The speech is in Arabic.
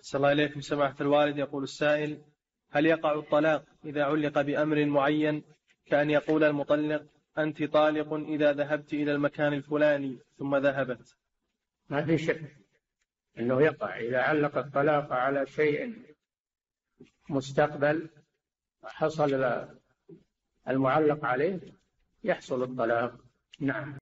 صلى الله عليكم سماحة الوالد. يقول السائل: هل يقع الطلاق إذا علق بأمر معين، كأن يقول المطلق: أنت طالق إذا ذهبت إلى المكان الفلاني، ثم ذهبت؟ ما في شك أنه يقع إذا علق الطلاق على شيء مستقبل حصل المعلق عليه يحصل الطلاق. نعم.